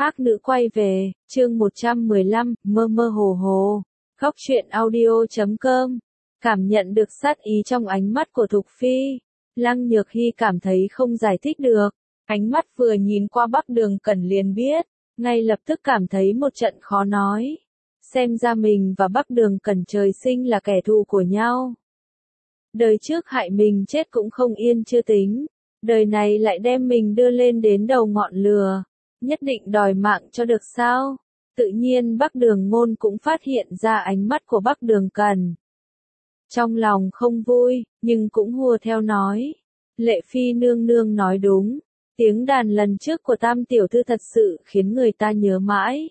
Ác nữ quay về, chương 115, mơ mơ hồ hồ. Góc truyện audio.com. Cảm nhận được sát ý trong ánh mắt của Thục Phi, Lăng Nhược Hy cảm thấy không giải thích được. Ánh mắt vừa nhìn qua Bắc Đường Cẩn liền biết, ngay lập tức cảm thấy một trận khó nói. Xem ra mình và Bắc Đường Cẩn trời sinh là kẻ thù của nhau. Đời trước hại mình chết cũng không yên chưa tính, đời này lại đem mình đưa lên đến đầu ngọn lửa. Nhất định đòi mạng cho được sao? Tự nhiên Bắc Đường Ngôn cũng phát hiện ra ánh mắt của Bắc Đường Cẩn. Trong lòng không vui, nhưng cũng hùa theo nói. Lệ Phi nương nương nói đúng, tiếng đàn lần trước của Tam tiểu thư thật sự khiến người ta nhớ mãi.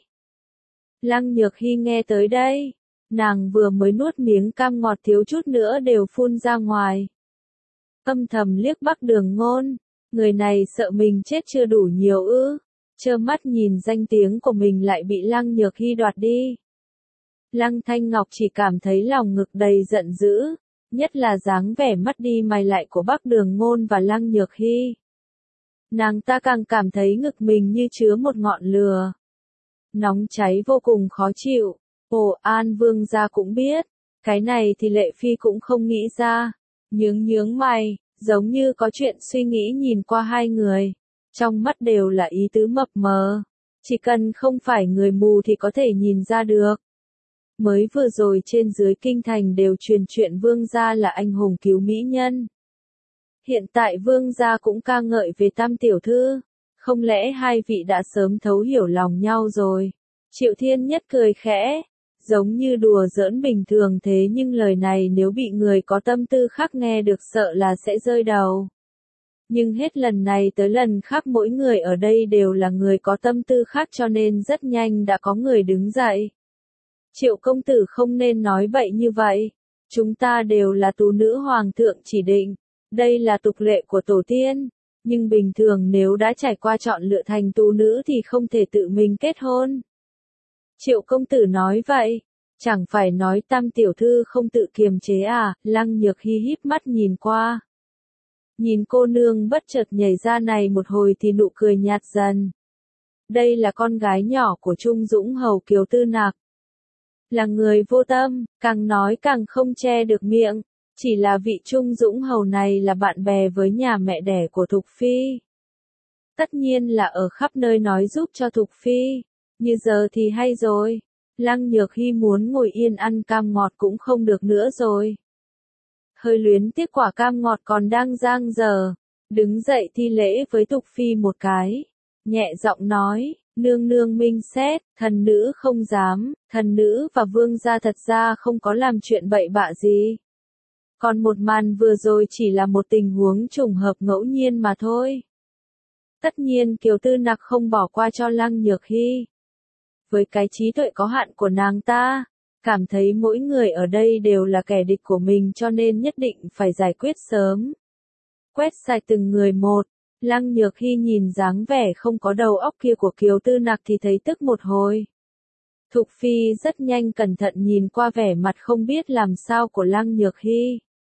Lăng Nhược Hy nghe tới đây, nàng vừa mới nuốt miếng cam ngọt thiếu chút nữa đều phun ra ngoài. Âm thầm liếc Bắc Đường Ngôn, người này sợ mình chết chưa đủ nhiều ư? Trơ mắt nhìn danh tiếng của mình lại bị Lăng Nhược Hy đoạt đi. Lăng Thanh Ngọc chỉ cảm thấy lòng ngực đầy giận dữ, nhất là dáng vẻ mắt đi mày lại của Bắc Đường Ngôn và Lăng Nhược Hy. Nàng ta càng cảm thấy ngực mình như chứa một ngọn lửa. Nóng cháy vô cùng khó chịu. Ồ, An Vương gia cũng biết, cái này thì Lệ Phi cũng không nghĩ ra. Nhướng mày, giống như có chuyện suy nghĩ nhìn qua hai người. Trong mắt đều là ý tứ mập mờ. Chỉ cần không phải người mù thì có thể nhìn ra được. Mới vừa rồi trên dưới kinh thành đều truyền chuyện Vương gia là anh hùng cứu mỹ nhân. Hiện tại Vương gia cũng ca ngợi về Tam tiểu thư. Không lẽ hai vị đã sớm thấu hiểu lòng nhau rồi? Triệu Thiên Nhất cười khẽ, giống như đùa giỡn bình thường thế nhưng lời này nếu bị người có tâm tư khác nghe được sợ là sẽ rơi đầu. Nhưng hết lần này tới lần khác mỗi người ở đây đều là người có tâm tư khác cho nên rất nhanh đã có người đứng dậy. Triệu công tử không nên nói bậy như vậy. Chúng ta đều là tú nữ hoàng thượng chỉ định. Đây là tục lệ của tổ tiên. Nhưng bình thường nếu đã trải qua chọn lựa thành tú nữ thì không thể tự mình kết hôn. Triệu công tử nói vậy. Chẳng phải nói Tam tiểu thư không tự kiềm chế à? Lăng Nhược Hy híp mắt nhìn qua. Nhìn cô nương bất chợt nhảy ra này một hồi thì nụ cười nhạt dần. Đây là con gái nhỏ của Trung Dũng Hầu Kiều Tư Nặc. Là người vô tâm, càng nói càng không che được miệng. Chỉ là vị Trung Dũng Hầu này là bạn bè với nhà mẹ đẻ của Thục Phi. Tất nhiên là ở khắp nơi nói giúp cho Thục Phi. Như giờ thì hay rồi. Lăng Nhược Hy muốn ngồi yên ăn cam ngọt cũng không được nữa rồi. Hơi luyến tiếc quả cam ngọt còn đang dang dở. Đứng dậy thi lễ với Thục Phi một cái. Nhẹ giọng nói, nương nương minh xét, thần nữ không dám, thần nữ và vương gia thật ra không có làm chuyện bậy bạ gì. Còn một màn vừa rồi chỉ là một tình huống trùng hợp ngẫu nhiên mà thôi. Tất nhiên Kiều Tư Nặc không bỏ qua cho Lăng Nhược Hy. Với cái trí tuệ có hạn của nàng ta, cảm thấy mỗi người ở đây đều là kẻ địch của mình cho nên nhất định phải giải quyết sớm. Quét sạch từng người một, Lăng Nhược Hy nhìn dáng vẻ không có đầu óc kia của Kiều Tư Nặc thì thấy tức một hồi. Thục Phi rất nhanh cẩn thận nhìn qua vẻ mặt không biết làm sao của Lăng Nhược Hy.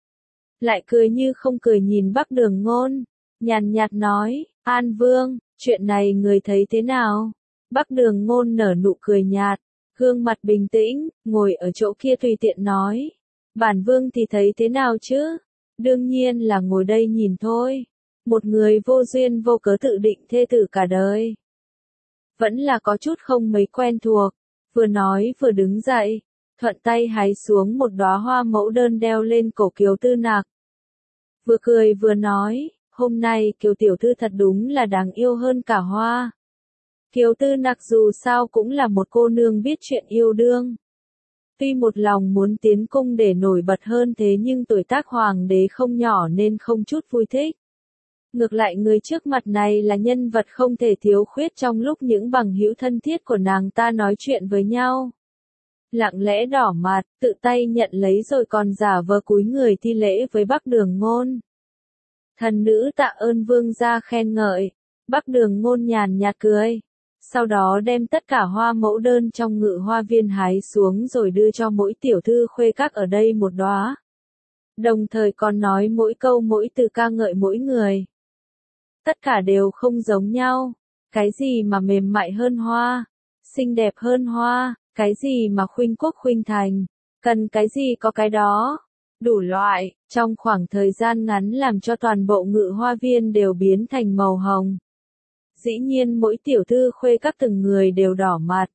Lại cười như không cười nhìn Bắc Đường Ngôn, nhàn nhạt nói, An Vương, chuyện này người thấy thế nào? Bắc Đường Ngôn nở nụ cười nhạt, gương mặt bình tĩnh, ngồi ở chỗ kia tùy tiện nói. Bản Vương thì thấy thế nào chứ? Đương nhiên là ngồi đây nhìn thôi. Một người vô duyên vô cớ tự định thê tử cả đời. Vẫn là có chút không mấy quen thuộc. Vừa nói vừa đứng dậy, thuận tay hái xuống một đóa hoa mẫu đơn đeo lên cổ Kiều Tư Nặc. Vừa cười vừa nói, hôm nay Kiều tiểu thư thật đúng là đáng yêu hơn cả hoa. Kiều Tư Nặc dù sao cũng là một cô nương biết chuyện yêu đương. Tuy một lòng muốn tiến cung để nổi bật hơn thế nhưng tuổi tác hoàng đế không nhỏ nên không chút vui thích. Ngược lại người trước mặt này là nhân vật không thể thiếu khuyết trong lúc những bằng hữu thân thiết của nàng ta nói chuyện với nhau. Lặng lẽ đỏ mặt, tự tay nhận lấy rồi còn giả vờ cúi người thi lễ với Bắc Đường Ngôn. Thần nữ tạ ơn vương gia khen ngợi. Bắc Đường Ngôn nhàn nhạt cười. Sau đó đem tất cả hoa mẫu đơn trong ngự hoa viên hái xuống rồi đưa cho mỗi tiểu thư khuê các ở đây một đóa. Đồng thời còn nói mỗi câu mỗi từ ca ngợi mỗi người. Tất cả đều không giống nhau. Cái gì mà mềm mại hơn hoa, xinh đẹp hơn hoa, cái gì mà khuynh quốc khuynh thành, cần cái gì có cái đó. Đủ loại, trong khoảng thời gian ngắn làm cho toàn bộ Ngự Hoa Viên đều biến thành màu hồng. Dĩ nhiên mỗi tiểu thư khuê các từng người đều đỏ mặt.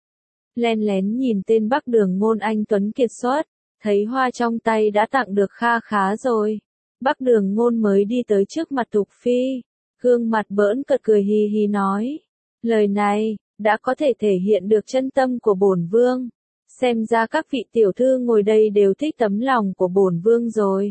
Len lén nhìn tên Bắc Đường Ngôn anh tuấn kiệt xuất, thấy hoa trong tay đã tặng được kha khá rồi. Bắc Đường Ngôn mới đi tới trước mặt Thục Phi, gương mặt bỡn cợt cười hì hì nói. Lời này, đã có thể thể hiện được chân tâm của bổn vương. Xem ra các vị tiểu thư ngồi đây đều thích tấm lòng của bổn vương rồi.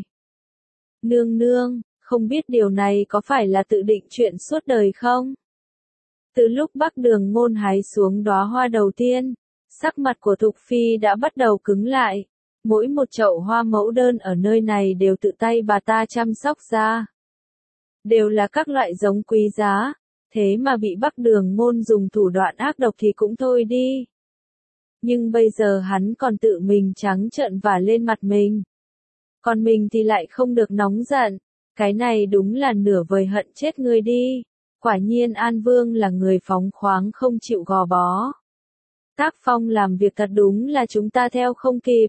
Nương nương, không biết điều này có phải là tự định chuyện suốt đời không? Từ lúc Bắc Đường Ngôn hái xuống đóa hoa đầu tiên, sắc mặt của Thục Phi đã bắt đầu cứng lại. Mỗi một chậu hoa mẫu đơn ở nơi này đều tự tay bà ta chăm sóc ra. Đều là các loại giống quý giá, thế mà bị Bắc Đường Ngôn dùng thủ đoạn ác độc thì cũng thôi đi. Nhưng bây giờ hắn còn tự mình trắng trợn vả lên mặt mình. Còn mình thì lại không được nóng giận. Cái này đúng là nửa vời hận chết người đi. Quả nhiên An Vương là người phóng khoáng không chịu gò bó. Tác phong làm việc thật đúng là chúng ta theo không kịp.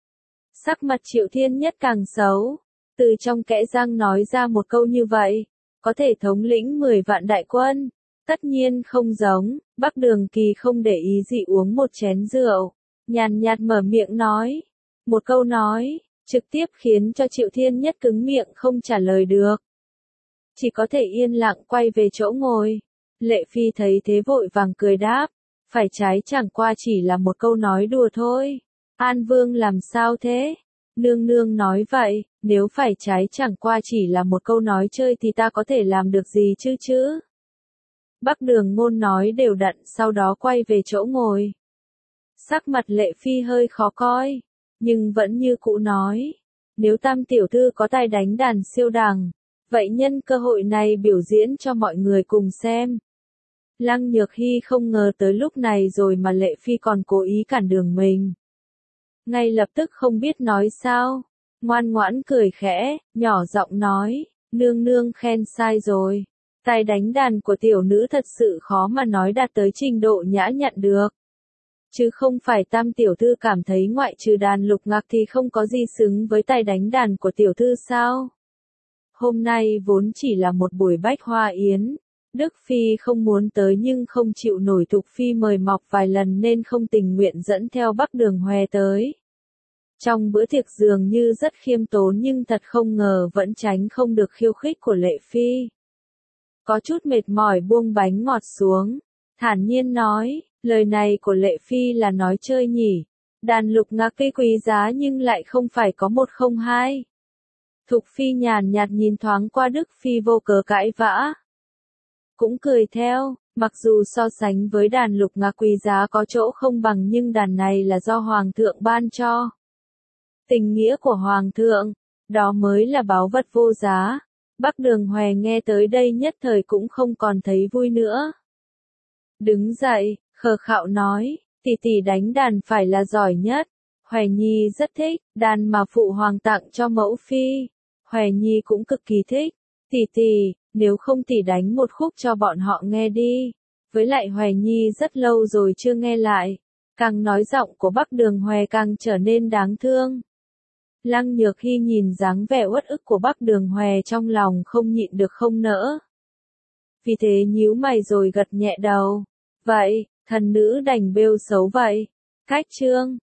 Sắc mặt Triệu Thiên Nhất càng xấu. Từ trong kẽ răng nói ra một câu như vậy. Có thể thống lĩnh 10 vạn đại quân. Tất nhiên không giống, Bắc Đường Kỳ không để ý gì uống một chén rượu. Nhàn nhạt mở miệng nói. Một câu nói, trực tiếp khiến cho Triệu Thiên Nhất cứng miệng không trả lời được. Chỉ có thể yên lặng quay về chỗ ngồi. Lệ Phi thấy thế vội vàng cười đáp. Phải trái chẳng qua chỉ là một câu nói đùa thôi. An Vương làm sao thế? Nương nương nói vậy, nếu phải trái chẳng qua chỉ là một câu nói chơi thì ta có thể làm được gì chứ? Bắc Đường Ngôn nói đều đặn sau đó quay về chỗ ngồi. Sắc mặt Lệ Phi hơi khó coi, nhưng vẫn như cũ nói. Nếu Tam tiểu thư có tài đánh đàn siêu đẳng, vậy nhân cơ hội này biểu diễn cho mọi người cùng xem. Lăng Nhược Hy không ngờ tới lúc này rồi mà Lệ Phi còn cố ý cản đường mình. Ngay lập tức không biết nói sao, ngoan ngoãn cười khẽ, nhỏ giọng nói, nương nương khen sai rồi. Tài đánh đàn của tiểu nữ thật sự khó mà nói đạt tới trình độ nhã nhặn được. Chứ không phải Tam tiểu thư cảm thấy ngoại trừ đàn lục ngạc thì không có gì xứng với tài đánh đàn của tiểu thư sao? Hôm nay vốn chỉ là một buổi bách hoa yến. Đức Phi không muốn tới nhưng không chịu nổi Thục Phi mời mọc vài lần nên không tình nguyện dẫn theo Bắc Đường Hòe tới. Trong bữa tiệc dường như rất khiêm tốn nhưng thật không ngờ vẫn tránh không được khiêu khích của Lệ Phi. Có chút mệt mỏi buông bánh ngọt xuống, thản nhiên nói, lời này của Lệ Phi là nói chơi nhỉ. Đàn lục ngạc cây quý giá nhưng lại không phải có một không hai. Thục Phi nhàn nhạt nhìn thoáng qua Đức Phi vô cớ cãi vã. Cũng cười theo, mặc dù so sánh với đàn lục ngạc quý giá có chỗ không bằng nhưng đàn này là do Hoàng thượng ban cho. Tình nghĩa của Hoàng thượng, đó mới là báu vật vô giá. Bắc Đường Hòe nghe tới đây nhất thời cũng không còn thấy vui nữa. Đứng dậy, khờ khạo nói, tỷ tỷ đánh đàn phải là giỏi nhất. Hòe Nhi rất thích, đàn mà phụ hoàng tặng cho mẫu phi. Hòe Nhi cũng cực kỳ thích. Tỷ tỷ, nếu không tỷ đánh một khúc cho bọn họ nghe đi. Với lại Hòe Nhi rất lâu rồi chưa nghe lại. Càng nói giọng của Bắc Đường Hòe càng trở nên đáng thương. Lăng Nhược Hy nhìn dáng vẻ uất ức của Bắc Đường Hòe trong lòng không nhịn được không nỡ. Vì thế nhíu mày rồi gật nhẹ đầu. Vậy, thần nữ đành bêu xấu vậy. Cách chương